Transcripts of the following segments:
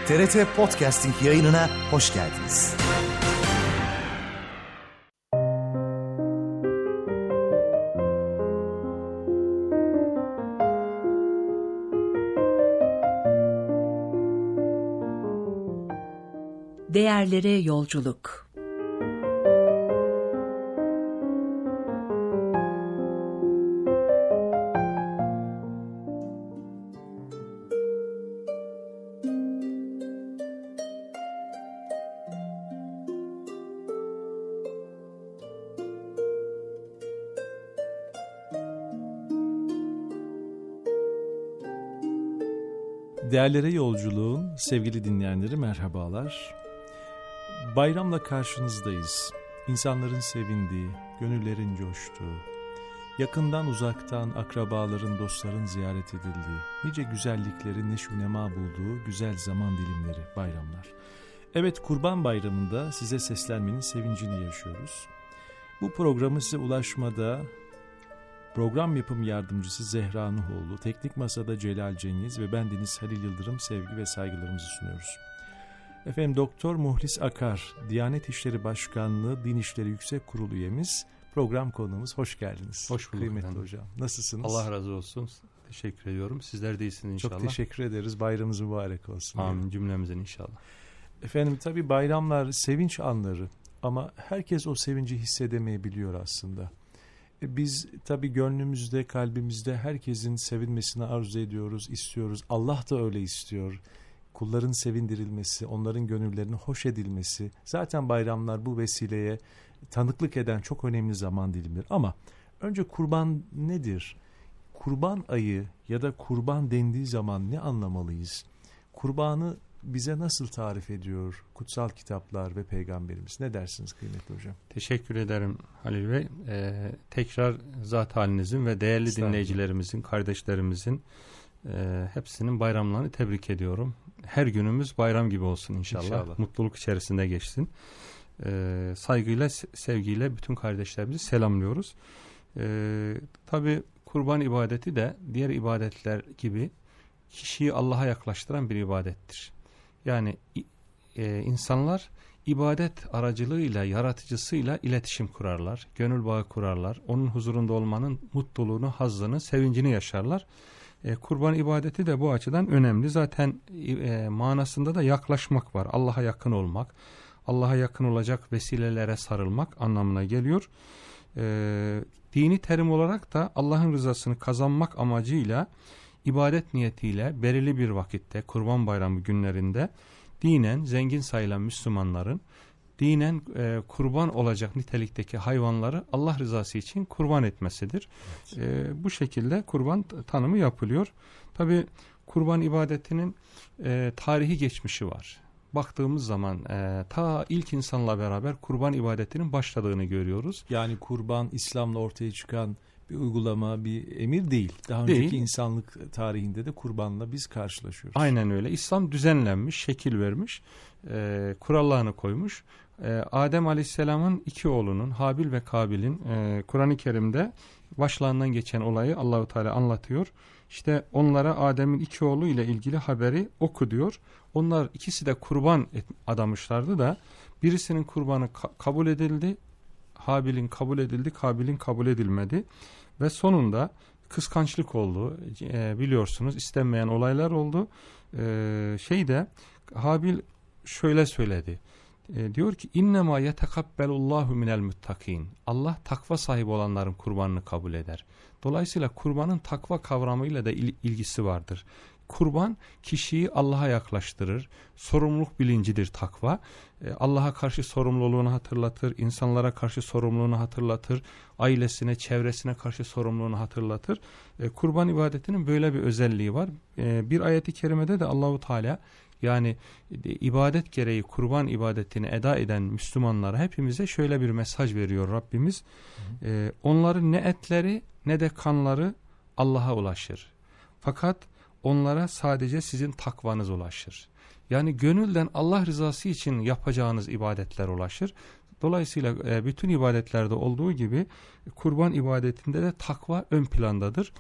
TRT Podcasting yayınına hoş geldiniz. Değerlere yolculuk. Değerlere yolculuğun sevgili dinleyenleri merhabalar. Bayramla karşınızdayız. İnsanların sevindiği, gönüllerin coştuğu, yakından uzaktan akrabaların, dostların ziyaret edildiği, nice güzelliklerin neşunema bulduğu güzel zaman dilimleri, bayramlar. Evet, Kurban Bayramı'nda size seslenmenin sevincini yaşıyoruz. Bu programı size ulaşmada program yapım yardımcısı Zehra Nuhoğlu, teknik masada Celal Cengiz ve bendeniz Halil Yıldırım sevgi ve saygılarımızı sunuyoruz. Efendim, Doktor Muhlis Akar, Diyanet İşleri Başkanlığı Din İşleri Yüksek Kurulu üyemiz, program konuğumuz. Hoş geldiniz. Hoş bulduk kıymetli efendim. Hocam. Nasılsınız? Allah razı olsun. Teşekkür ediyorum. Sizler de iyisiniz inşallah. Çok teşekkür ederiz. Bayramımız mübarek olsun. Amin cümlemizin inşallah. Efendim, tabii bayramlar sevinç anları ama herkes o sevinci hissedemeyebiliyor aslında. Biz tabii gönlümüzde, kalbimizde herkesin sevinmesini arzu ediyoruz, istiyoruz. Allah da öyle istiyor. Kulların sevindirilmesi, onların gönüllerinin hoş edilmesi. Zaten bayramlar bu vesileye tanıklık eden çok önemli zaman dilimidir. Ama önce kurban nedir? Kurban ayı ya da kurban dendiği zaman ne anlamalıyız? Kurbanı bize nasıl tarif ediyor kutsal kitaplar ve peygamberimiz? Ne dersiniz kıymetli hocam? Teşekkür ederim Halil Bey. Tekrar zat halinizin ve değerli dinleyicilerimizin, kardeşlerimizin hepsinin bayramlarını tebrik ediyorum. Her günümüz bayram gibi olsun inşallah. Mutluluk içerisinde geçsin. Saygıyla, sevgiyle bütün kardeşlerimizi selamlıyoruz. Tabii kurban ibadeti de diğer ibadetler gibi kişiyi Allah'a yaklaştıran bir ibadettir. Yani insanlar ibadet aracılığıyla, yaratıcısıyla iletişim kurarlar, gönül bağı kurarlar. Onun huzurunda olmanın mutluluğunu, hazzını, sevincini yaşarlar. Kurban ibadeti de bu açıdan önemli. Zaten manasında da yaklaşmak var. Allah'a yakın olmak, Allah'a yakın olacak vesilelere sarılmak anlamına geliyor. Dini terim olarak da Allah'ın rızasını kazanmak amacıyla, ibadet niyetiyle belirli bir vakitte, Kurban Bayramı günlerinde dinen zengin sayılan Müslümanların dinen kurban olacak nitelikteki hayvanları Allah rızası için kurban etmesidir. Evet. Bu şekilde kurban tanımı yapılıyor. Tabii kurban ibadetinin tarihi geçmişi var. Baktığımız zaman ta ilk insanla beraber kurban ibadetinin başladığını görüyoruz. Yani kurban İslam'la ortaya çıkan bir uygulama, bir emir değil. Daha önceki insanlık tarihinde de kurbanla biz karşılaşıyoruz. Aynen öyle. İslam düzenlenmiş, şekil vermiş, kurallarını koymuş. Adem Aleyhisselam'ın iki oğlunun, Habil ve Kabil'in Kur'an-ı Kerim'de başlarından geçen olayı Allahu Teala anlatıyor. İşte onlara Adem'in iki oğlu ile ilgili haberi oku diyor. Onlar ikisi de kurban adamışlardı da birisinin kurbanı kabul edildi, Habil'in kabul edildi, Kabil'in kabul edilmedi ve sonunda kıskançlık oldu. Biliyorsunuz, istenmeyen olaylar oldu. Habil şöyle söyledi. Diyor ki innema yetekabbelullahu minel muttakin. Allah takva sahibi olanların kurbanını kabul eder. Dolayısıyla kurbanın takva kavramıyla da ilgisi vardır. Kurban kişiyi Allah'a yaklaştırır. Sorumluluk bilincidir takva. Allah'a karşı sorumluluğunu hatırlatır. İnsanlara karşı sorumluluğunu hatırlatır. Ailesine, çevresine karşı sorumluluğunu hatırlatır. Kurban ibadetinin böyle bir özelliği var. Bir ayeti kerimede de Allahu Teala, yani ibadet gereği kurban ibadetini eda eden Müslümanlara, hepimize şöyle bir mesaj veriyor Rabbimiz. Onların ne etleri ne de kanları Allah'a ulaşır. Fakat onlara sadece sizin takvanız ulaşır. Yani gönülden Allah rızası için yapacağınız ibadetler ulaşır. Dolayısıyla bütün ibadetlerde olduğu gibi kurban ibadetinde de takva ön plandadır.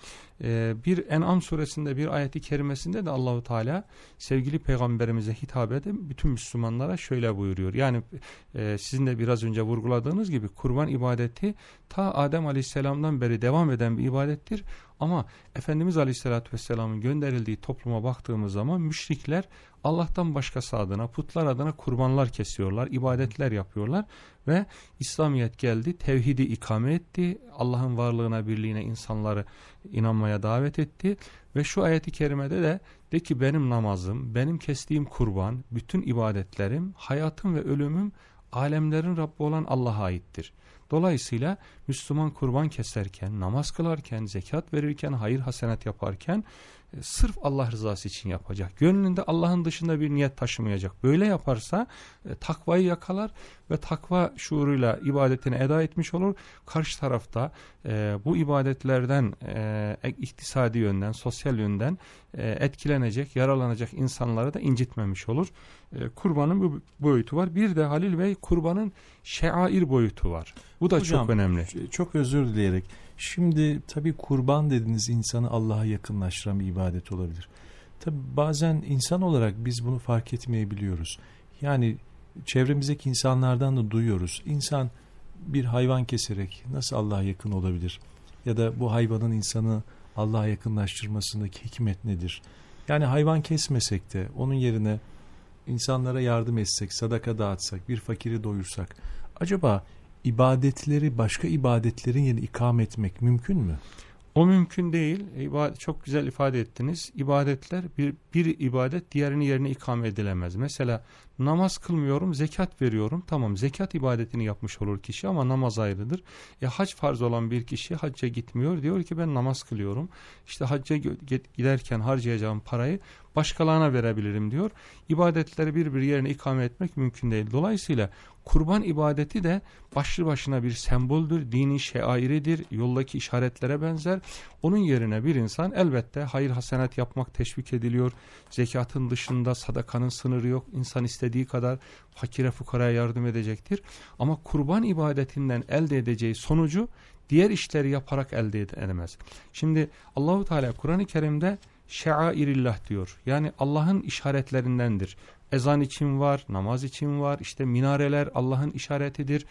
Bir En'am suresinde bir ayeti kerimesinde de Allahu Teala sevgili peygamberimize hitap edip bütün Müslümanlara şöyle buyuruyor. Yani sizin de biraz önce vurguladığınız gibi kurban ibadeti ta Adem Aleyhisselam'dan beri devam eden bir ibadettir. Ama Efendimiz Aleyhisselatü Vesselam'ın gönderildiği topluma baktığımız zaman müşrikler Allah'tan başkası adına, putlar adına kurbanlar kesiyorlar, ibadetler yapıyorlar ve İslamiyet geldi, tevhidi ikame etti, Allah'ın varlığına, birliğine insanları inanmaya davet etti ve şu ayeti kerimede de ki benim namazım, benim kestiğim kurban, bütün ibadetlerim, hayatım ve ölümüm alemlerin Rabbi olan Allah'a aittir. Dolayısıyla Müslüman kurban keserken, namaz kılarken, zekat verirken, hayır hasenat yaparken sırf Allah rızası için yapacak. Gönlünde Allah'ın dışında bir niyet taşımayacak. Böyle yaparsa takvayı yakalar ve takva şuuruyla ibadetini eda etmiş olur. Karşı tarafta bu ibadetlerden iktisadi yönden, sosyal yönden etkilenecek, yaralanacak insanları da incitmemiş olur. Kurbanın bu boyutu var. Bir de Halil Bey, kurbanın şeair boyutu var. Bu da hocam, çok önemli. Çok özür dileyerek. Şimdi tabii kurban dediğiniz insanı Allah'a yakınlaştıran bir ibadet olabilir. Tabii bazen insan olarak biz bunu fark etmeyebiliyoruz. Yani çevremizdeki insanlardan da duyuyoruz. İnsan bir hayvan keserek nasıl Allah'a yakın olabilir? Ya da bu hayvanın insanı Allah'a yakınlaştırmasındaki hikmet nedir? Yani hayvan kesmesek de onun yerine insanlara yardım etsek, sadaka dağıtsak, bir fakiri doyursak, acaba ibadetleri başka ibadetlerin yerine ikame etmek mümkün mü? O mümkün değil. Çok güzel ifade ettiniz. İbadetler bir ibadet diğerinin yerine ikame edilemez. Mesela namaz kılmıyorum, zekat veriyorum. Tamam, zekat ibadetini yapmış olur kişi ama namaz ayrıdır. Hac farz olan bir kişi hacca gitmiyor. Diyor ki ben namaz kılıyorum. İşte hacca giderken harcayacağım parayı başkalarına verebilirim diyor. İbadetleri bir yerine ikame etmek mümkün değil. Dolayısıyla kurban ibadeti de başlı başına bir semboldür, dini şeairidir, yoldaki işaretlere benzer. Onun yerine bir insan elbette hayır hasenat yapmak teşvik ediliyor. Zekatın dışında sadakanın sınırı yok. İnsan istediği kadar fakire fukaraya yardım edecektir. Ama kurban ibadetinden elde edeceği sonucu diğer işleri yaparak elde edemez. Şimdi Allahu Teala Kur'an-ı Kerim'de şeairillah diyor. Yani Allah'ın işaretlerindendir. Ezan için var, namaz için var, işte minareler Allah'ın işaretidir.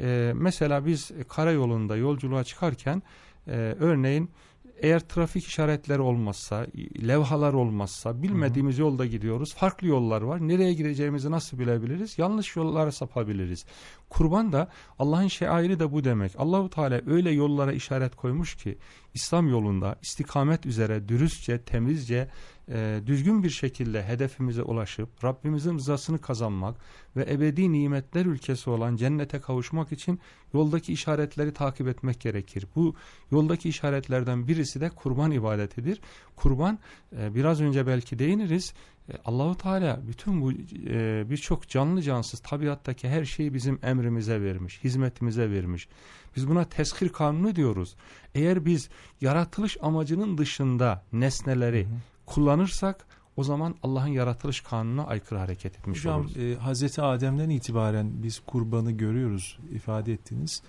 Mesela biz karayolunda yolculuğa çıkarken örneğin eğer trafik işaretleri olmazsa, levhalar olmazsa, bilmediğimiz yolda gidiyoruz. Farklı yollar var. Nereye gideceğimizi nasıl bilebiliriz? Yanlış yollara sapabiliriz. Kurban da Allah'ın şeairi de bu demek. Allahu Teala öyle yollara işaret koymuş ki İslam yolunda istikamet üzere dürüstçe, temizce, düzgün bir şekilde hedefimize ulaşıp Rabbimizin rızasını kazanmak ve ebedi nimetler ülkesi olan cennete kavuşmak için yoldaki işaretleri takip etmek gerekir. Bu yoldaki işaretlerden birisi de kurban ibadetidir. Kurban biraz önce belki değiniriz. Allahu Teala bütün bu birçok canlı cansız tabiattaki her şeyi bizim emrimize vermiş, hizmetimize vermiş. Biz buna teshir kanunu diyoruz. Eğer biz yaratılış amacının dışında nesneleri kullanırsak o zaman Allah'ın yaratılış kanununa aykırı hareket etmiş oluruz. Hazreti Adem'den itibaren biz kurbanı görüyoruz, ifade ettiniz.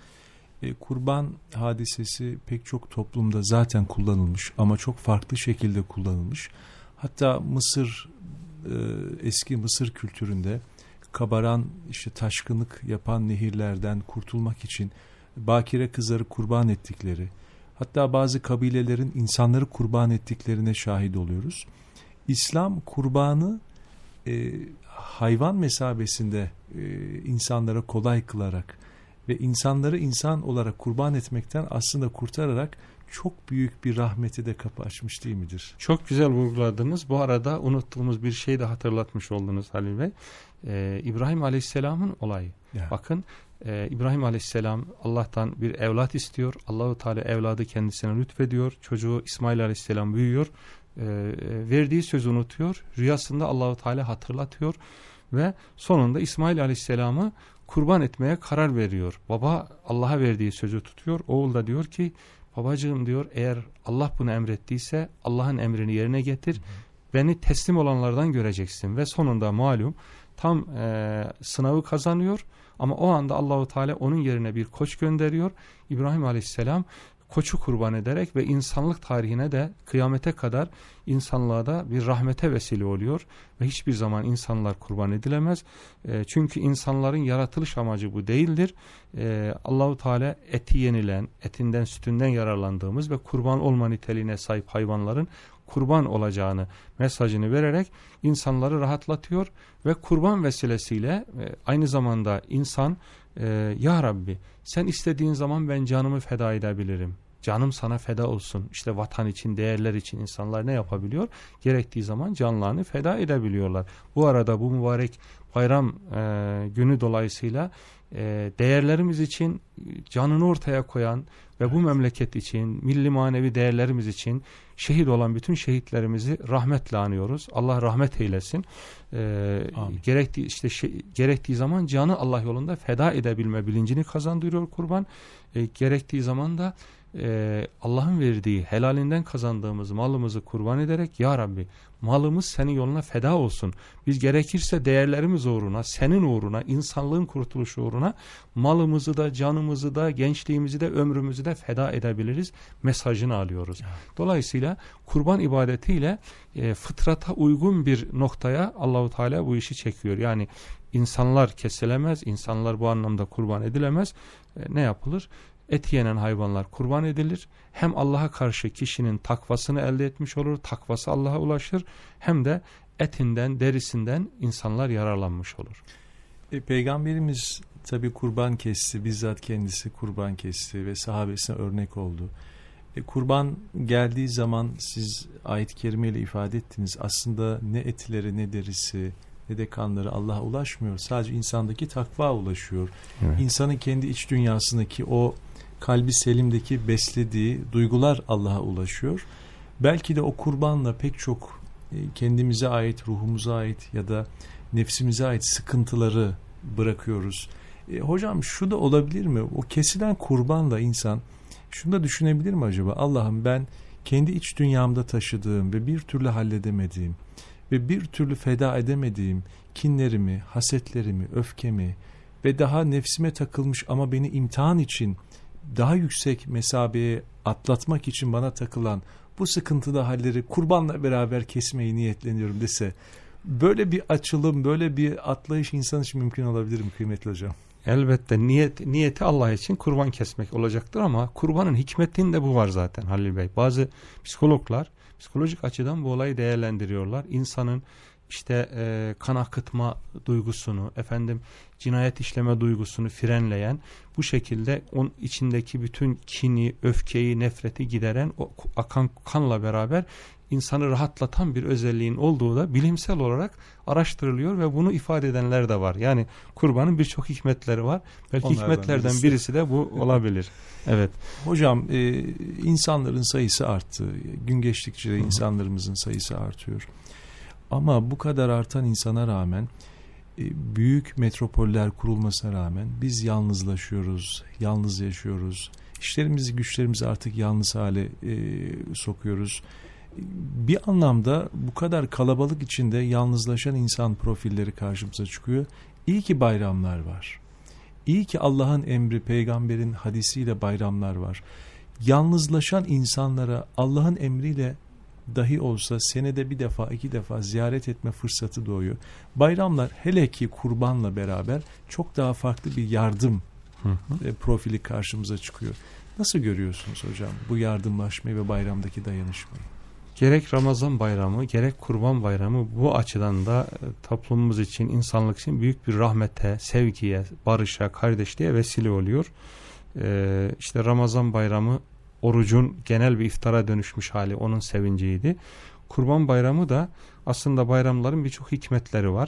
Kurban hadisesi pek çok toplumda zaten kullanılmış ama çok farklı şekilde kullanılmış. Hatta Mısır, eski Mısır kültüründe kabaran, işte taşkınlık yapan nehirlerden kurtulmak için bakire kızları kurban ettikleri, hatta bazı kabilelerin insanları kurban ettiklerine şahit oluyoruz. İslam kurbanı hayvan mesabesinde insanlara kolay kılarak ve insanları insan olarak kurban etmekten aslında kurtararak çok büyük bir rahmeti de kapı açmış değil midir? Çok güzel vurguladınız. Bu arada unuttuğumuz bir şeyi de hatırlatmış oldunuz Halil Bey. İbrahim Aleyhisselam'ın olayı. Ya. Bakın İbrahim Aleyhisselam Allah'tan bir evlat istiyor. Allahu Teala evladı kendisine lütfediyor. Çocuğu İsmail Aleyhisselam büyüyor. Verdiği sözü unutuyor. Rüyasında Allahu Teala hatırlatıyor ve sonunda İsmail Aleyhisselam'ı kurban etmeye karar veriyor. Baba Allah'a verdiği sözü tutuyor. Oğul da diyor ki babacığım diyor, eğer Allah bunu emrettiyse Allah'ın emrini yerine getir. Beni teslim olanlardan göreceksin. Ve sonunda malum tam sınavı kazanıyor. Ama o anda Allahu Teala onun yerine bir koç gönderiyor. İbrahim Aleyhisselam koçu kurban ederek ve insanlık tarihine de kıyamete kadar insanlığa da bir rahmete vesile oluyor ve hiçbir zaman insanlar kurban edilemez. Çünkü insanların yaratılış amacı bu değildir. Allahu Teala eti yenilen, etinden sütünden yararlandığımız ve kurban olma niteliğine sahip hayvanların kurban olacağını mesajını vererek insanları rahatlatıyor ve kurban vesilesiyle aynı zamanda insan ya Rabbi sen istediğin zaman ben canımı feda edebilirim. Canım sana feda olsun. İşte vatan için, değerler için insanlar ne yapabiliyor? Gerektiği zaman canlarını feda edebiliyorlar. Bu arada bu mübarek bayram günü dolayısıyla değerlerimiz için canını ortaya koyan ve bu memleket için, milli manevi değerlerimiz için şehit olan bütün şehitlerimizi rahmetle anıyoruz. Allah rahmet eylesin. Gerektiği zaman canı Allah yolunda feda edebilme bilincini kazandırıyor kurban. Gerektiği zaman da Allah'ın verdiği helalinden kazandığımız malımızı kurban ederek ya Rabbi malımız senin yoluna feda olsun. Biz gerekirse değerlerimiz uğruna, senin uğruna, insanlığın kurtuluşu uğruna malımızı da, canımızı da, gençliğimizi de, ömrümüzü de feda edebiliriz mesajını alıyoruz. Dolayısıyla kurban ibadetiyle fıtrata uygun bir noktaya Allahu Teala bu işi çekiyor. Yani insanlar kesilemez, insanlar bu anlamda kurban edilemez. Ne yapılır? Et yenen hayvanlar kurban edilir. Hem Allah'a karşı kişinin takvasını elde etmiş olur, takvası Allah'a ulaşır. Hem de etinden, derisinden insanlar yararlanmış olur. Peygamberimiz tabi kurban kesti, bizzat kendisi kurban kesti ve sahabesine örnek oldu. Kurban geldiği zaman siz ayet-i kerimeyle ifade ettiniz. Aslında ne etleri ne derisi ne de kanları Allah'a ulaşmıyor. Sadece insandaki takva ulaşıyor. Evet. İnsanın kendi iç dünyasındaki o kalbi selimdeki beslediği duygular Allah'a ulaşıyor. Belki de o kurbanla pek çok kendimize ait, ruhumuza ait ya da nefsimize ait sıkıntıları bırakıyoruz. Hocam şu da olabilir mi? O kesilen kurbanla insan şunu da düşünebilir mi acaba? Allah'ım ben kendi iç dünyamda taşıdığım ve bir türlü halledemediğim ve bir türlü feda edemediğim kinlerimi, hasetlerimi, öfkemi ve daha nefsime takılmış ama beni imtihan için daha yüksek mesabeye atlatmak için bana takılan bu sıkıntılı halleri kurbanla beraber kesmeyi niyetleniyorum dese, böyle bir açılım, böyle bir atlayış insan için mümkün olabilir mi kıymetli hocam? Elbette niyeti Allah için kurban kesmek olacaktır ama kurbanın hikmetinde bu var zaten Halil Bey. Bazı psikologlar psikolojik açıdan bu olayı değerlendiriyorlar. İnsanın işte kan akıtma duygusunu, cinayet işleme duygusunu frenleyen, bu şekilde onun içindeki bütün kini, öfkeyi, nefreti gideren, o akan kanla beraber insanı rahatlatan bir özelliğin olduğu da bilimsel olarak araştırılıyor ve bunu ifade edenler de var. Yani kurbanın birçok hikmetleri var. Belki hikmetlerden birisi de bu olabilir. Evet. Hocam insanların sayısı arttı. Gün geçtikçe de insanlarımızın sayısı artıyor. Ama bu kadar artan insana rağmen, büyük metropoller kurulmasına rağmen biz yalnızlaşıyoruz, yalnız yaşıyoruz. İşlerimizi, güçlerimizi artık yalnız hale sokuyoruz. Bir anlamda bu kadar kalabalık içinde yalnızlaşan insan profilleri karşımıza çıkıyor. İyi ki bayramlar var. İyi ki Allah'ın emri, peygamberin hadisiyle bayramlar var. Yalnızlaşan insanlara Allah'ın emriyle dahi olsa senede bir defa, 2 defa ziyaret etme fırsatı doğuyor. Bayramlar hele ki kurbanla beraber çok daha farklı bir yardım profili karşımıza çıkıyor. Nasıl görüyorsunuz hocam bu yardımlaşmayı ve bayramdaki dayanışmayı? Gerek Ramazan bayramı, gerek Kurban bayramı bu açıdan da toplumumuz için, insanlık için büyük bir rahmete, sevgiye, barışa, kardeşliğe vesile oluyor. İşte Ramazan bayramı orucun genel bir iftara dönüşmüş hali, onun sevinciydi. Kurban bayramı da aslında bayramların birçok hikmetleri var.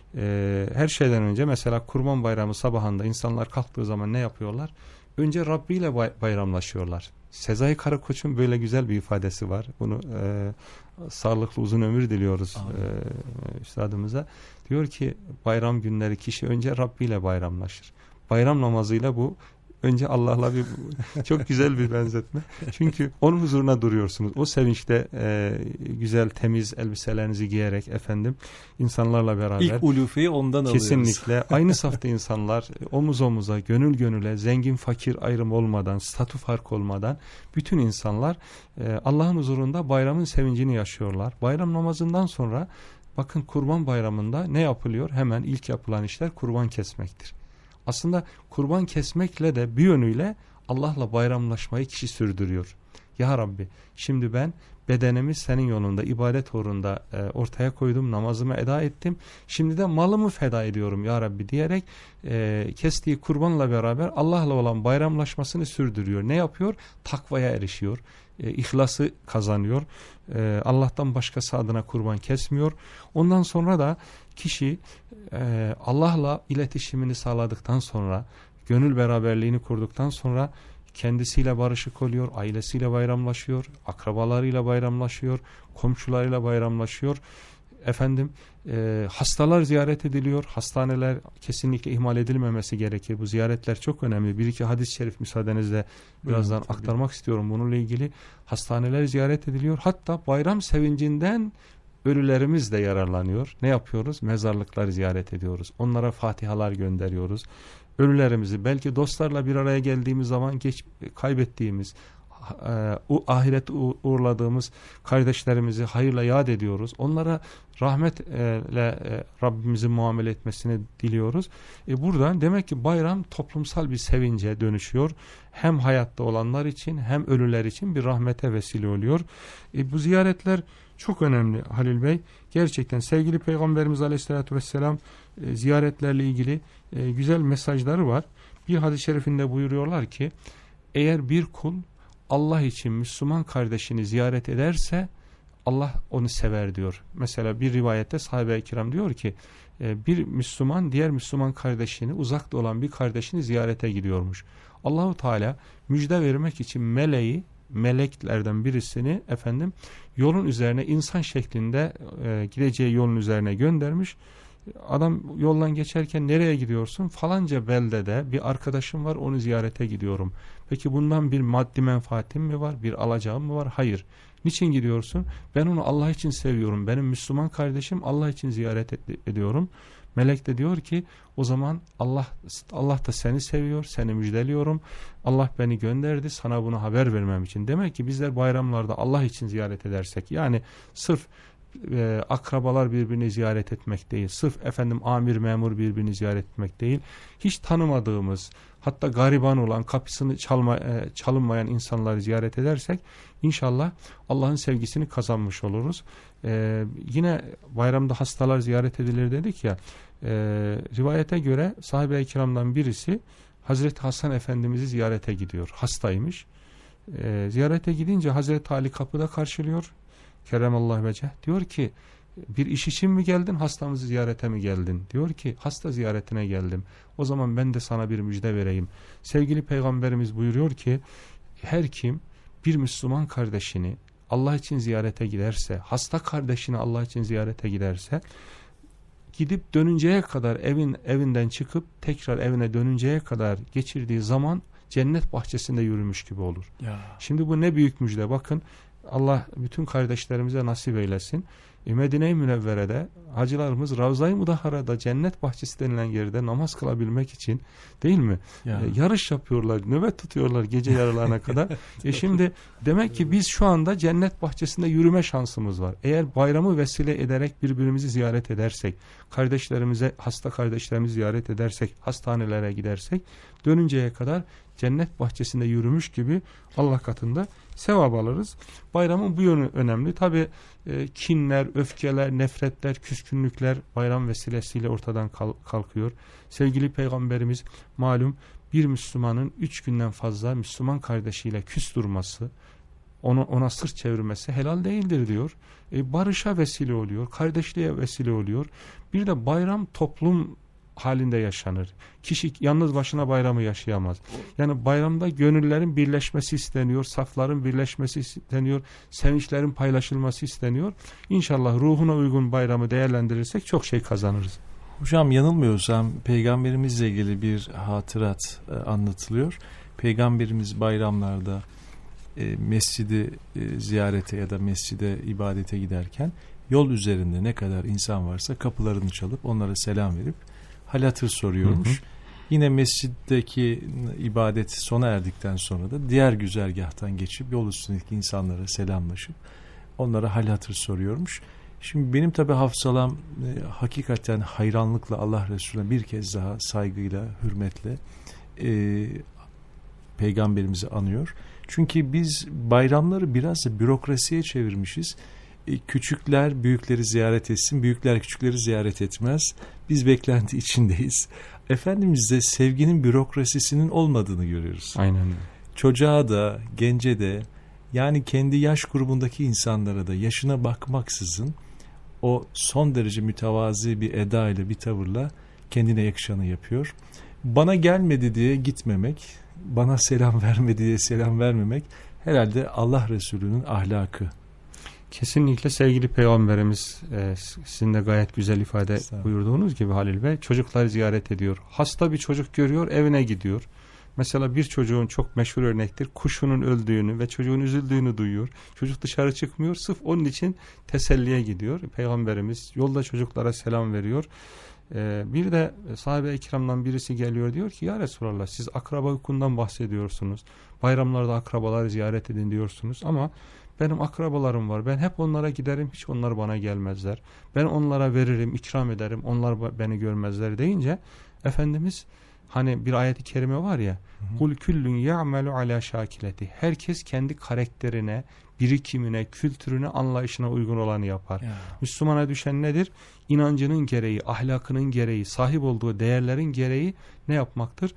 Her şeyden önce mesela Kurban bayramı sabahında insanlar kalktığı zaman ne yapıyorlar? Önce Rabbi ile bayramlaşıyorlar. Sezai Karakoç'un böyle güzel bir ifadesi var. Bunu sağlıklı uzun ömür diliyoruz üstadımıza. Diyor ki bayram günleri kişi önce Rabbi ile bayramlaşır. Bayram namazıyla bu Önce Allah'la çok güzel bir benzetme. Çünkü onun huzuruna duruyorsunuz. O sevinçte güzel temiz elbiselerinizi giyerek efendim insanlarla beraber. İlk ulufeyi ondan alıyoruz. Kesinlikle. Aynı safta insanlar omuz omuza, gönül gönüle, zengin fakir ayrım olmadan, statü fark olmadan bütün insanlar Allah'ın huzurunda bayramın sevincini yaşıyorlar. Bayram namazından sonra bakın Kurban Bayramı'nda ne yapılıyor? Hemen ilk yapılan işler kurban kesmektir. Aslında kurban kesmekle de bir yönüyle Allah'la bayramlaşmayı kişi sürdürüyor. Ya Rabbi, şimdi ben bedenimi senin yolunda, ibadet uğrunda ortaya koydum, namazımı eda ettim. Şimdi de malımı feda ediyorum ya Rabbi diyerek kestiği kurbanla beraber Allah'la olan bayramlaşmasını sürdürüyor. Ne yapıyor? Takvaya erişiyor. İhlası kazanıyor. Allah'tan başkası adına kurban kesmiyor. Ondan sonra da kişi Allah'la iletişimini sağladıktan sonra, gönül beraberliğini kurduktan sonra kendisiyle barışık oluyor, ailesiyle bayramlaşıyor, akrabalarıyla bayramlaşıyor, komşularıyla bayramlaşıyor. Efendim hastalar ziyaret ediliyor. Hastaneler kesinlikle ihmal edilmemesi gerekir. Bu ziyaretler çok önemli. Bir iki hadis-i şerif müsaadenizle birazdan aktarmak istiyorum bununla ilgili. Hastaneler ziyaret ediliyor. Hatta bayram sevincinden ölülerimiz de yararlanıyor. Ne yapıyoruz? Mezarlıkları ziyaret ediyoruz. Onlara fatihalar gönderiyoruz. Ölülerimizi belki dostlarla bir araya geldiğimiz zaman kaybettiğimiz, ahiret uğurladığımız kardeşlerimizi hayırla yad ediyoruz. Onlara rahmetle Rabbimizin muamele etmesini diliyoruz. Buradan demek ki bayram toplumsal bir sevince dönüşüyor. Hem hayatta olanlar için hem ölüler için bir rahmete vesile oluyor. Bu ziyaretler çok önemli Halil Bey. Gerçekten sevgili Peygamberimiz Aleyhisselatü Vesselam ziyaretlerle ilgili güzel mesajları var. Bir hadis-i şerifinde buyuruyorlar ki eğer bir kul Allah için Müslüman kardeşini ziyaret ederse Allah onu sever diyor. Mesela bir rivayette sahabe-i kiram diyor ki bir Müslüman diğer Müslüman kardeşini, uzakta olan bir kardeşini ziyarete gidiyormuş. Allahu Teala müjde vermek için meleklerden birisini efendim yolun üzerine insan şeklinde gideceği yolun üzerine göndermiş. Adam yoldan geçerken nereye gidiyorsun? Falanca beldede bir arkadaşım var, onu ziyarete gidiyorum. Peki bundan bir maddi menfaatim mi var? Bir alacağım mı var? Hayır. Niçin gidiyorsun? Ben onu Allah için seviyorum. Benim Müslüman kardeşim, Allah için ziyaret ediyorum. Melek de diyor ki o zaman Allah da seni seviyor, seni müjdeliyorum. Allah beni gönderdi sana bunu haber vermem için. Demek ki bizler bayramlarda Allah için ziyaret edersek, yani sırf akrabalar birbirini ziyaret etmek değil, sırf amir memur birbirini ziyaret etmek değil, hiç tanımadığımız, hatta gariban olan, kapısını çalınmayan insanları ziyaret edersek inşallah Allah'ın sevgisini kazanmış oluruz. Yine bayramda hastalar ziyaret edilir dedik ya, rivayete göre sahabe-i kiramdan birisi Hazreti Hasan Efendimiz'i ziyarete gidiyor. Hastaymış. Ziyarete gidince Hazreti Ali kapıda karşılıyor. Keremallahu veceh. Diyor ki bir iş için mi geldin, hastamızı ziyarete mi geldin? Diyor ki hasta ziyaretine geldim. O zaman ben de sana bir müjde vereyim. Sevgili Peygamberimiz buyuruyor ki her kim bir Müslüman kardeşini Allah için ziyarete giderse, hasta kardeşini Allah için ziyarete giderse, gidip dönünceye kadar evinden çıkıp tekrar evine dönünceye kadar geçirdiği zaman cennet bahçesinde yürümüş gibi olur. Ya. Şimdi bu ne büyük müjde. Bakın Allah bütün kardeşlerimize nasip eylesin. Medine-i Münevvere'de hacılarımız Ravza-i Mudahhara'da cennet bahçesi denilen yerde namaz kılabilmek için değil mi? Yarış yapıyorlar, nöbet tutuyorlar gece yarılarına kadar. Şimdi demek ki biz şu anda cennet bahçesinde yürüme şansımız var. Eğer bayramı vesile ederek birbirimizi ziyaret edersek, hasta kardeşlerimizi ziyaret edersek, hastanelere gidersek, dönünceye kadar cennet bahçesinde yürümüş gibi Allah katında sevap alırız. Bayramın bu yönü önemli. Tabi kinler, öfkeler, nefretler, küskünlükler bayram vesilesiyle ortadan kalkıyor. Sevgili Peygamberimiz malum bir Müslümanın 3 günden fazla Müslüman kardeşiyle küs durması, ona sırt çevirmesi helal değildir diyor. Barışa vesile oluyor, kardeşliğe vesile oluyor. Bir de bayram toplum halinde yaşanır. Kişi yalnız başına bayramı yaşayamaz. Yani bayramda gönüllerin birleşmesi isteniyor, safların birleşmesi isteniyor, sevinçlerin paylaşılması isteniyor. İnşallah ruhuna uygun bayramı değerlendirirsek çok şey kazanırız. Hocam yanılmıyorsam peygamberimizle ilgili bir hatırat anlatılıyor. Peygamberimiz bayramlarda mescidi ziyarete ya da mescide ibadete giderken yol üzerinde ne kadar insan varsa kapılarını çalıp onlara selam verip hal hatır soruyormuş. Hı hı. Yine mescitteki ibadet sona erdikten sonra da diğer güzergahtan geçip yol üstündeki insanlara selamlaşıp onlara hal hatır soruyormuş. Şimdi benim tabi hafsalam hakikaten hayranlıkla Allah Resulüne bir kez daha saygıyla, hürmetle Peygamberimizi anıyor. Çünkü biz bayramları biraz da bürokrasiye çevirmişiz. Küçükler büyükleri ziyaret etsin, büyükler küçükleri ziyaret etmez. Biz beklenti içindeyiz. Efendimiz'de sevginin bürokrasisinin olmadığını görüyoruz. Aynen. Çocuğa da, gence de, yani kendi yaş grubundaki insanlara da yaşına bakmaksızın o son derece mütevazi bir eda ile, bir tavırla kendine yakışanı yapıyor. Bana gelmedi diye gitmemek, bana selam vermedi diye selam vermemek herhalde Allah Resulü'nün ahlakı. Kesinlikle sevgili Peygamberimiz sizin de gayet güzel ifade buyurduğunuz gibi Halil Bey, çocukları ziyaret ediyor. Hasta bir çocuk görüyor, evine gidiyor. Mesela bir çocuğun çok meşhur örnektir, kuşunun öldüğünü ve çocuğun üzüldüğünü duyuyor. Çocuk dışarı çıkmıyor, sırf onun için teselliye gidiyor. Peygamberimiz yolda çocuklara selam veriyor. Bir de sahabe-i kiramdan birisi geliyor, diyor ki ya Resulallah, siz akraba hukukundan bahsediyorsunuz. Bayramlarda akrabaları ziyaret edin diyorsunuz ama benim akrabalarım var. Ben hep onlara giderim, hiç onlar bana gelmezler. Ben onlara veririm, ikram ederim, onlar beni görmezler deyince Efendimiz, hani bir ayet-i kerime var ya, kul kullun ya'melu ala şakileti. Herkes kendi karakterine, birikimine, kültürüne, anlayışına uygun olanı yapar. Ya. Müslümana düşen nedir? İnancının gereği, ahlakının gereği, sahip olduğu değerlerin gereği ne yapmaktır?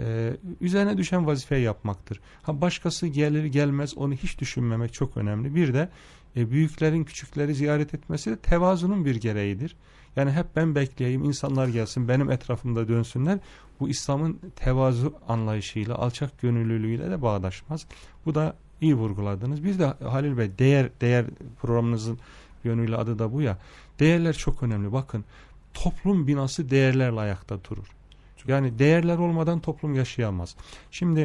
Üzerine düşen vazifeyi yapmaktır. Başkası gelir gelmez onu hiç düşünmemek çok önemli. Bir de büyüklerin küçükleri ziyaret etmesi de tevazunun bir gereğidir. Yani hep ben bekleyeyim, insanlar gelsin, benim etrafımda dönsünler. Bu İslam'ın tevazu anlayışıyla, alçak gönüllülüğüyle de bağdaşmaz. Bu da iyi vurguladınız. Bir de Halil Bey, değer programınızın yönüyle adı da bu ya. Değerler çok önemli. Bakın, toplum binası değerlerle ayakta durur. Yani değerler olmadan toplum yaşayamaz. Şimdi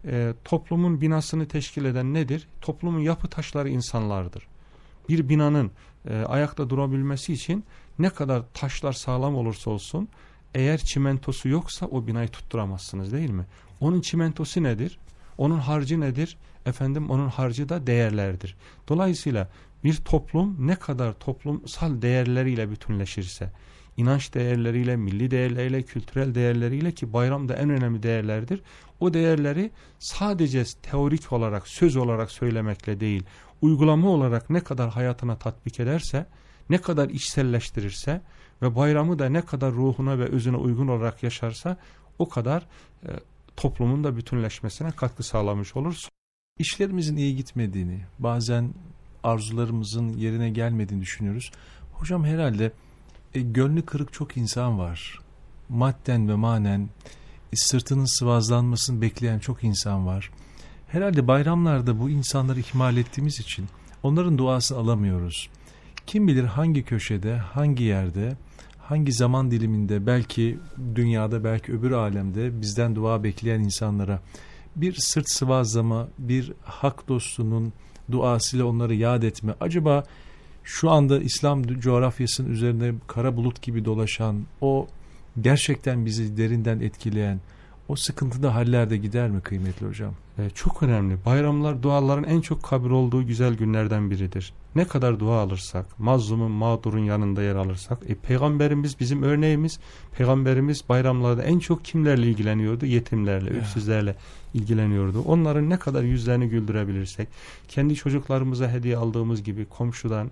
toplumun binasını teşkil eden nedir? Toplumun yapı taşları insanlardır. Bir binanın ayakta durabilmesi için ne kadar taşlar sağlam olursa olsun, eğer çimentosu yoksa o binayı tutturamazsınız, değil mi? Onun çimentosu nedir? Onun harcı nedir? Onun harcı da değerlerdir. Dolayısıyla bir toplum ne kadar toplumsal değerleriyle bütünleşirse, inanç değerleriyle, milli değerleriyle, kültürel değerleriyle, ki bayram da en önemli değerlerdir, o değerleri sadece teorik olarak, söz olarak söylemekle değil, uygulama olarak ne kadar hayatına tatbik ederse, ne kadar içselleştirirse ve bayramı da ne kadar ruhuna ve özüne uygun olarak yaşarsa, o kadar toplumun da bütünleşmesine katkı sağlamış olur. İşlerimizin iyi gitmediğini, bazen arzularımızın yerine gelmediğini düşünüyoruz. Hocam herhalde gönlü kırık çok insan var. Madden ve manen sırtının sıvazlanmasını bekleyen çok insan var. Herhalde bayramlarda bu insanları ihmal ettiğimiz için onların duasını alamıyoruz. Kim bilir hangi köşede, hangi yerde, hangi zaman diliminde, belki dünyada, belki öbür alemde bizden dua bekleyen insanlara bir sırt sıvazlama, bir hak dostunun duasıyla onları yad etme. Acaba şu anda İslam coğrafyasının üzerinde kara bulut gibi dolaşan, o gerçekten bizi derinden etkileyen o sıkıntıda haller de gider mi kıymetli hocam? Çok önemli. Bayramlar duaların en çok kabul olduğu güzel günlerden biridir. Ne kadar dua alırsak, mazlumun, mağdurun yanında yer alırsak, Peygamberimiz bizim örneğimiz. Peygamberimiz bayramlarda en çok kimlerle ilgileniyordu? Yetimlerle, öksüzlerle ilgileniyordu. Onların ne kadar yüzlerini güldürebilirsek, kendi çocuklarımıza hediye aldığımız gibi komşudan,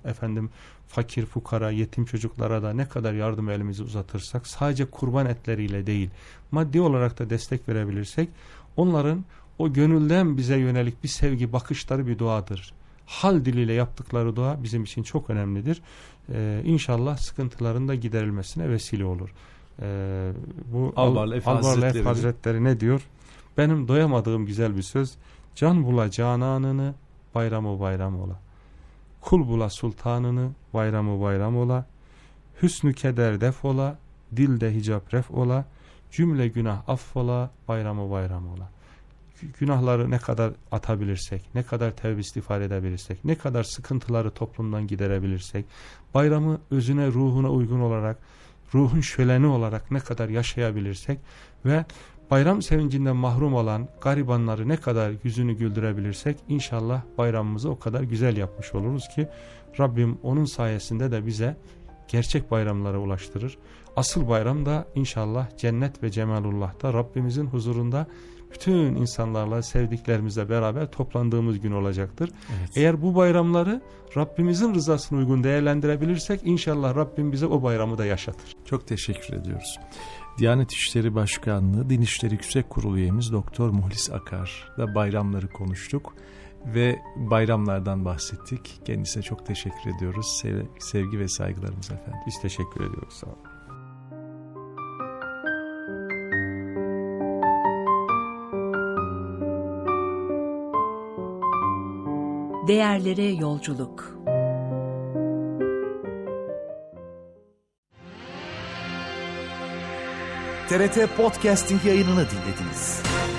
fakir, fukara, yetim çocuklara da ne kadar yardım elimizi uzatırsak, sadece kurban etleriyle değil, maddi olarak da destek verebilirsek, onların o gönülden bize yönelik bir sevgi bakışları bir duadır. Hal diliyle yaptıkları dua bizim için çok önemlidir. İnşallah sıkıntıların da giderilmesine vesile olur. Bu Albarlı Hazretleri ne diyor? Benim doyamadığım güzel bir söz. Can bula cananını, bayramı bayram ola. Kul bula sultanını, bayramı bayram ola. Hüsnü keder defola, dilde hicap ref ola, cümle günah affola, bayramı bayram ola. Günahları ne kadar atabilirsek, ne kadar tevbe istiğfar edebilirsek, ne kadar sıkıntıları toplumdan giderebilirsek, bayramı özüne, ruhuna uygun olarak, ruhun şöleni olarak ne kadar yaşayabilirsek ve bayram sevincinden mahrum olan garibanları ne kadar yüzünü güldürebilirsek inşallah bayramımızı o kadar güzel yapmış oluruz ki Rabbim onun sayesinde de bize gerçek bayramlara ulaştırır. Asıl bayram da inşallah cennet ve cemalullah'ta Rabbimizin huzurunda bütün insanlarla, sevdiklerimizle beraber toplandığımız gün olacaktır. Evet. Eğer bu bayramları Rabbimizin rızasına uygun değerlendirebilirsek inşallah Rabbim bize o bayramı da yaşatır. Çok teşekkür ediyoruz. Diyanet İşleri Başkanlığı Din İşleri Yüksek Kurulu üyemiz Doktor Muhlis Akar'la bayramları konuştuk ve bayramlardan bahsettik. Kendisine çok teşekkür ediyoruz. Sevgi ve saygılarımız efendim. Biz teşekkür ediyoruz. Sağ olun. Değerlere yolculuk. TRT Podcasting yayınını dinlediniz.